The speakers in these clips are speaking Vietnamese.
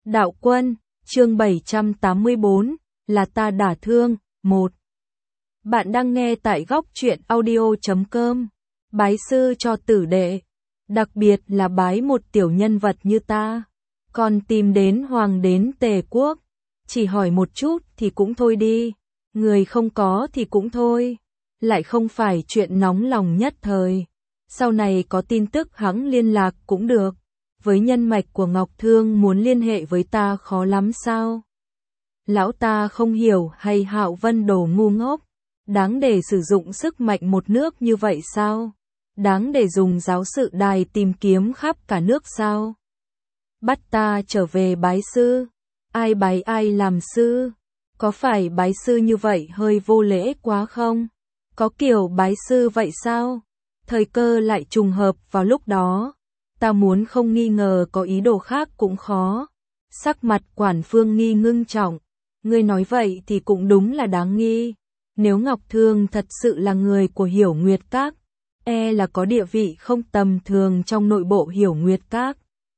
Đạo Quân, chương 784, là ta đả thương, 1. Bạn đang nghe tại góc truyện audio.com. Bái sư cho tử đệ, đặc biệt là bái một tiểu nhân vật như ta. Còn tìm đến hoàng đến Tề quốc, chỉ hỏi một chút thì cũng thôi đi, người không có thì cũng thôi. Lại không phải chuyện nóng lòng nhất thời. Sau này có tin tức hẵng liên lạc cũng được. Với nhân mạch của Ngọc Thương muốn liên hệ với ta khó lắm sao? Lão ta không hiểu hay Hạo Vân đồ ngu ngốc? Đáng để sử dụng sức mạnh một nước như vậy sao? Đáng để dùng giáo sự đài tìm kiếm khắp cả nước sao? Bắt ta trở về bái sư. Ai bái ai làm sư? Có phải bái sư như vậy hơi vô lễ quá không? Có kiểu bái sư vậy sao? Thời cơ lại trùng hợp vào lúc đó. Ta muốn không nghi ngờ có ý đồ khác cũng khó. Sắc mặt Quản Phương Nghi ngưng trọng. Ngươi nói vậy thì cũng đúng là đáng nghi. Nếu Ngọc Thương thật sự là người của Hiểu Nguyệt Các, là có địa vị không tầm thường trong nội bộ Hiểu Nguyệt Các.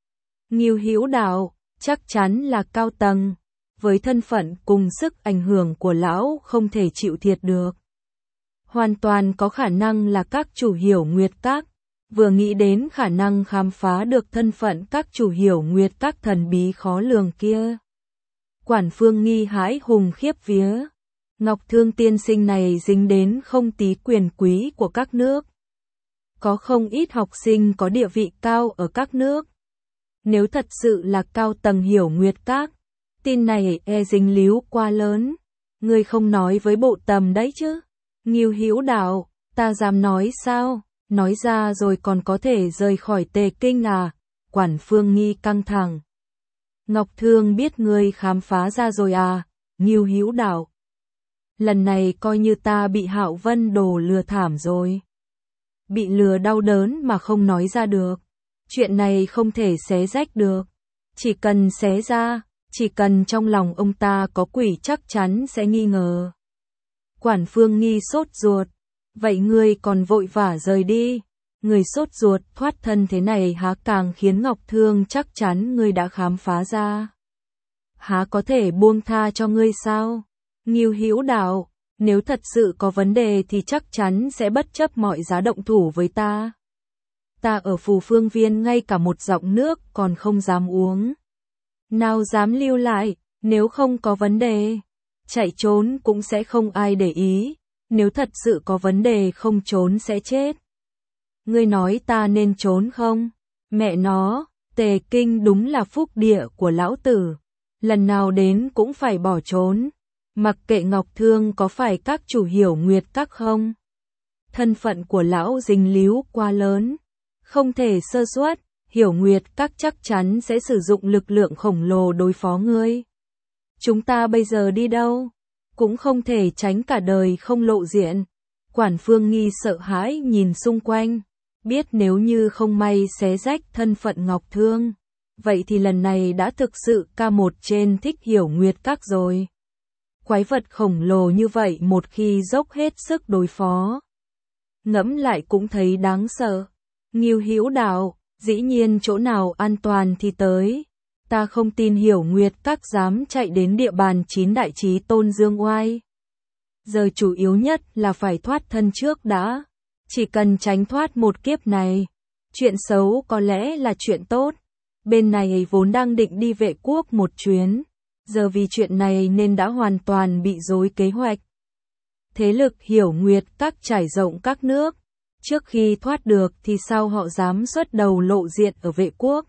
Ngưu Hữu Đạo, chắc chắn là cao tầng. Với thân phận cùng sức ảnh hưởng của lão không thể chịu thiệt được. Hoàn toàn có khả năng là các chủ Hiểu Nguyệt Các. Vừa nghĩ đến khả năng khám phá được thân phận các chủ Hiểu Nguyệt Các thần bí khó lường kia. Quản Phương Nghi hãi hùng khiếp vía. Ngọc Thương tiên sinh này dính đến không tí quyền quý của các nước. Có không ít học sinh có địa vị cao ở các nước. Nếu thật sự là cao tầng Hiểu Nguyệt Các, tin này dính líu quá lớn. Ngươi không nói với bộ tầm đấy chứ? Ngưu Hữu Đạo, ta dám nói sao? Nói ra rồi còn có thể rời khỏi Tề Kinh à? Quản Phương Nghi căng thẳng. Ngọc Thương biết ngươi khám phá ra rồi à? Ngưu Hữu Đạo. Lần này coi như ta bị Hạo Vân đồ lừa thảm rồi. Bị lừa đau đớn mà không nói ra được. Chuyện này không thể xé rách được. Chỉ cần xé ra, chỉ cần trong lòng ông ta có quỷ chắc chắn sẽ nghi ngờ. Quản Phương Nghi sốt ruột. Vậy ngươi còn vội vã rời đi. Người sốt ruột thoát thân thế này há càng khiến Ngọc Thương chắc chắn ngươi đã khám phá ra. Há có thể buông tha cho ngươi sao? Ngưu Hữu Đạo, nếu thật sự có vấn đề thì chắc chắn sẽ bất chấp mọi giá động thủ với ta. Ta ở Phù Phương Viên ngay cả một giọng nước còn không dám uống. Nào dám lưu lại, nếu không có vấn đề. Chạy trốn cũng sẽ không ai để ý. Nếu thật sự có vấn đề không trốn sẽ chết. Ngươi nói ta nên trốn không? Mẹ nó, Tề Kinh đúng là phúc địa của lão tử. Lần nào đến cũng phải bỏ trốn. Mặc kệ Ngọc Thương có phải các chủ Hiểu Nguyệt Các không? Thân phận của lão dính líu quá lớn. Không thể sơ suất, Hiểu Nguyệt Các chắc chắn sẽ sử dụng lực lượng khổng lồ đối phó ngươi. Chúng ta bây giờ đi đâu? Cũng không thể tránh cả đời không lộ diện. Quản Phương Nghi sợ hãi nhìn xung quanh. Biết nếu như không may xé rách thân phận Ngọc Thương. Vậy thì lần này đã thực sự ca một trên thích Hiểu Nguyệt Các rồi. Quái vật khổng lồ như vậy một khi dốc hết sức đối phó. Ngẫm lại cũng thấy đáng sợ. Ngưu Hữu Đạo, dĩ nhiên chỗ nào an toàn thì tới. Ta không tin Hiểu Nguyệt Các dám chạy đến địa bàn 9 đại chí tôn Dương Oai. Giờ chủ yếu nhất là phải thoát thân trước đã. Chỉ cần tránh thoát một kiếp này. Chuyện xấu có lẽ là chuyện tốt. Bên này vốn đang định đi Vệ Quốc một chuyến. Giờ vì chuyện này nên đã hoàn toàn bị rối kế hoạch. Thế lực Hiểu Nguyệt Các trải rộng các nước. Trước khi thoát được thì sao họ dám xuất đầu lộ diện ở Vệ Quốc.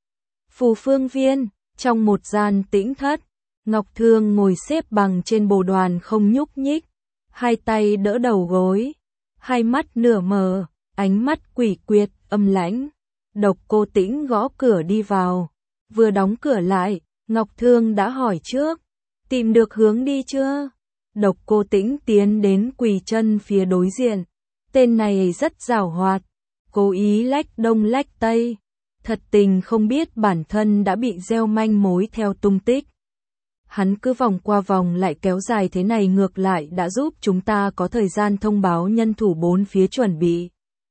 Phù Phương Viên, trong một gian tĩnh thất, Ngọc Thương ngồi xếp bằng trên bồ đoàn không nhúc nhích, hai tay đỡ đầu gối, hai mắt nửa mờ, ánh mắt quỷ quyệt, âm lãnh. Độc Cô Tĩnh gõ cửa đi vào, vừa đóng cửa lại, Ngọc Thương đã hỏi trước, tìm được hướng đi chưa? Độc Cô Tĩnh tiến đến quỳ chân phía đối diện, tên này rất giàu hoạt, cố ý lách đông lách tây. Thật tình không biết bản thân đã bị gieo manh mối theo tung tích. Hắn cứ vòng qua vòng lại kéo dài thế này ngược lại đã giúp chúng ta có thời gian thông báo nhân thủ bốn phía chuẩn bị.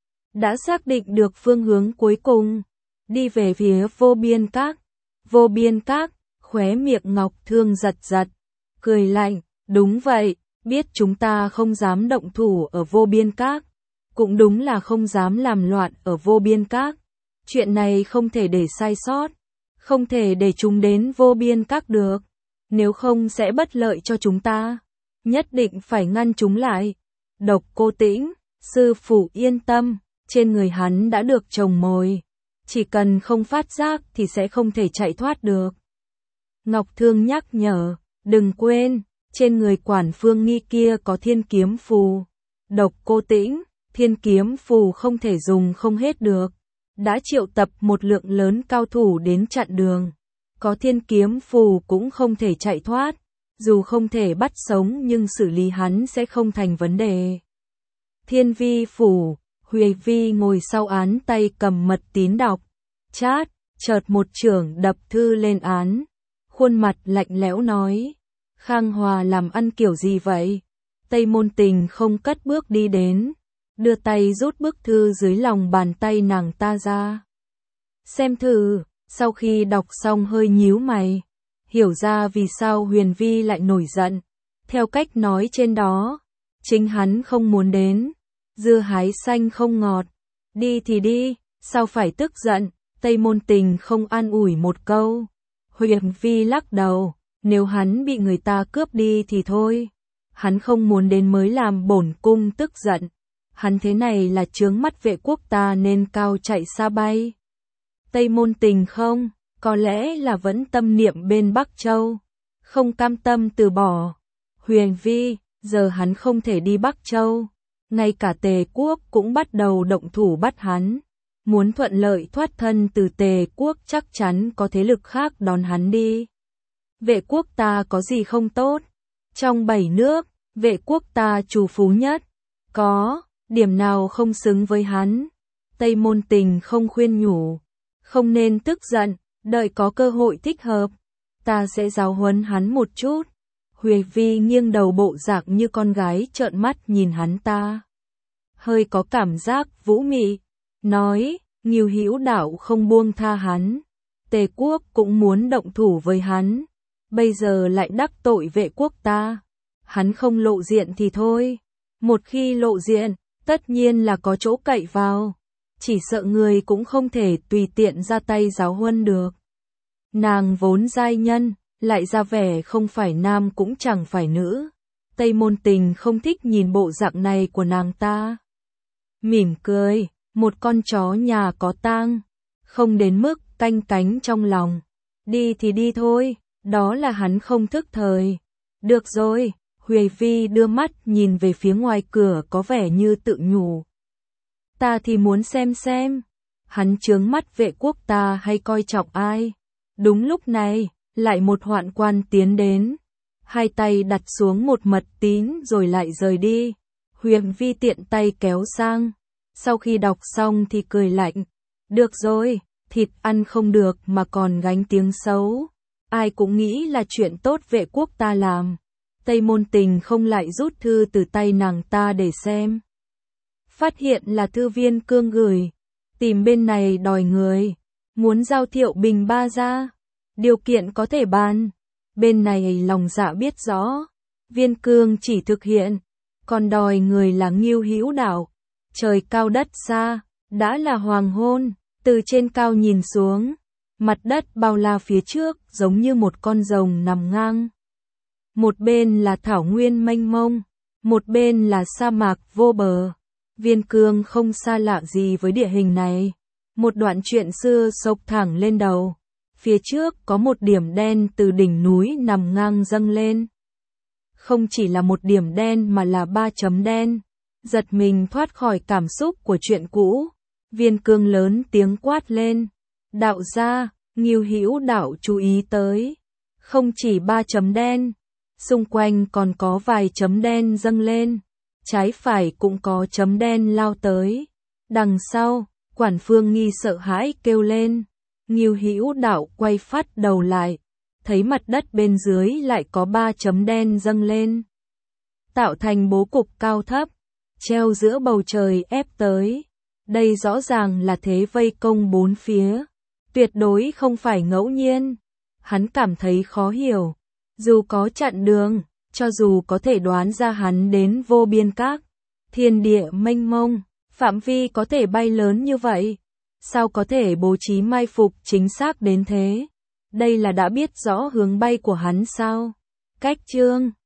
Đã xác định được phương hướng cuối cùng. Đi về phía Vô Biên Các. Vô Biên Các, Khóe miệng Ngọc Thương giật giật, cười lạnh, đúng vậy, biết chúng ta không dám động thủ ở Vô Biên Các, cũng đúng là không dám làm loạn ở Vô Biên Các. Chuyện này không thể để sai sót, không thể để chúng đến Vô Biên Các được, nếu không sẽ bất lợi cho chúng ta, nhất định phải ngăn chúng lại. Độc Cô Tĩnh, sư phụ yên tâm, trên người hắn đã được trồng mồi, chỉ cần không phát giác thì sẽ không thể chạy thoát được. Ngọc Thương nhắc nhở, đừng quên, trên người Quản Phương Nghi kia có thiên kiếm phù. Độc Cô Tĩnh, thiên kiếm phù không thể dùng không hết được, đã triệu tập một lượng lớn cao thủ đến chặn đường. Có thiên kiếm phù cũng không thể chạy thoát, dù không thể bắt sống nhưng xử lý hắn sẽ không thành vấn đề. Thiên vi phủ, Huệ Vi ngồi sau án tay cầm mật tín đọc, chát, chợt một chưởng đập thư lên án, khuôn mặt lạnh lẽo nói, Khang Hòa làm ăn kiểu gì vậy? Tây Môn Tình không cất bước đi đến, đưa tay rút bức thư dưới lòng bàn tay nàng ta ra. Xem thử, sau khi đọc xong hơi nhíu mày, hiểu ra vì sao Huyền Vi lại nổi giận. Theo cách nói trên đó, chính hắn không muốn đến, dưa hái xanh không ngọt, đi thì đi, sao phải tức giận, Tây Môn Tình không an ủi một câu. Huyền Vi lắc đầu, nếu hắn bị người ta cướp đi thì thôi, hắn không muốn đến mới làm bổn cung tức giận, hắn thế này là chướng mắt Vệ Quốc ta nên cao chạy xa bay. Tây Môn Tình không, có lẽ là vẫn tâm niệm bên Bắc Châu, không cam tâm từ bỏ. Huyền Vi, giờ hắn không thể đi Bắc Châu, ngay cả Tề Quốc cũng bắt đầu động thủ bắt hắn. Muốn thuận lợi thoát thân từ Tề Quốc chắc chắn có thế lực khác đón hắn đi. Vệ Quốc ta có gì không tốt? Trong 7 nước, Vệ Quốc ta trù phú nhất, có điểm nào không xứng với hắn? Tây Môn Tình không khuyên nhủ, không nên tức giận, đợi có cơ hội thích hợp, ta sẽ giáo huấn hắn một chút. Huệ Vi nghiêng đầu bộ dạng như con gái trợn mắt nhìn hắn ta, hơi có cảm giác vũ mị, nói, Ngưu Hữu Đạo không buông tha hắn, Tề Quốc cũng muốn động thủ với hắn, bây giờ lại đắc tội Vệ Quốc ta, hắn không lộ diện thì thôi, một khi lộ diện, tất nhiên là có chỗ cậy vào, chỉ sợ người cũng không thể tùy tiện ra tay giáo huấn được. Nàng vốn giai nhân, lại ra vẻ không phải nam cũng chẳng phải nữ, Tây Môn Tình không thích nhìn bộ dạng này của nàng ta. Mỉm cười, một con chó nhà có tang, không đến mức canh cánh trong lòng, đi thì đi thôi, đó là hắn không thức thời. Được rồi, Huệ Vi đưa mắt nhìn về phía ngoài cửa có vẻ như tự nhủ. Ta thì muốn xem, hắn chướng mắt Vệ Quốc ta hay coi trọng ai. Đúng lúc này, lại một hoạn quan tiến đến, hai tay đặt xuống một mật tín rồi lại rời đi. Huệ Vi tiện tay kéo sang, sau khi đọc xong thì cười lạnh, được rồi, thịt ăn không được mà còn gánh tiếng xấu, ai cũng nghĩ là chuyện tốt Vệ Quốc ta làm. Tây Môn Tình không lại rút thư từ tay nàng ta để xem, phát hiện là thư Viên Cương gửi, tìm bên này đòi người, muốn giao Thiệu Bình Ba ra, điều kiện có thể bàn, bên này lòng dạ biết rõ, Viên Cương chỉ thực hiện, còn đòi người là Ngưu Hữu Đạo. Trời cao đất xa, đã là hoàng hôn, từ trên cao nhìn xuống, mặt đất bao la phía trước giống như một con rồng nằm ngang. Một bên là thảo nguyên mênh mông, một bên là sa mạc vô bờ. Viên Cương không xa lạ gì với địa hình này. Một đoạn chuyện xưa xộc thẳng lên đầu. Phía trước có một điểm đen từ đỉnh núi nằm ngang dâng lên. Không chỉ là một điểm đen mà là 3 chấm đen. Giật mình thoát khỏi cảm xúc của chuyện cũ. Viên Cương lớn tiếng quát lên. Đạo gia, Ngưu Hữu Đạo chú ý tới. Không chỉ 3 chấm đen, xung quanh còn có vài chấm đen dâng lên. Trái phải cũng có chấm đen lao tới. Đằng sau, Quản Phương Nghi sợ hãi kêu lên. Ngưu Hữu Đạo quay phát đầu lại, thấy mặt đất bên dưới lại có 3 chấm đen dâng lên, tạo thành bố cục cao thấp, treo giữa bầu trời ép tới. Đây rõ ràng là thế vây công bốn phía, tuyệt đối không phải ngẫu nhiên. Hắn cảm thấy khó hiểu. Dù có chặn đường, cho dù có thể đoán ra hắn đến vô biên các, thiên địa mênh mông, phạm vi có thể bay lớn như vậy, sao có thể bố trí mai phục chính xác đến thế? Đây là đã biết rõ hướng bay của hắn sao? Cách chương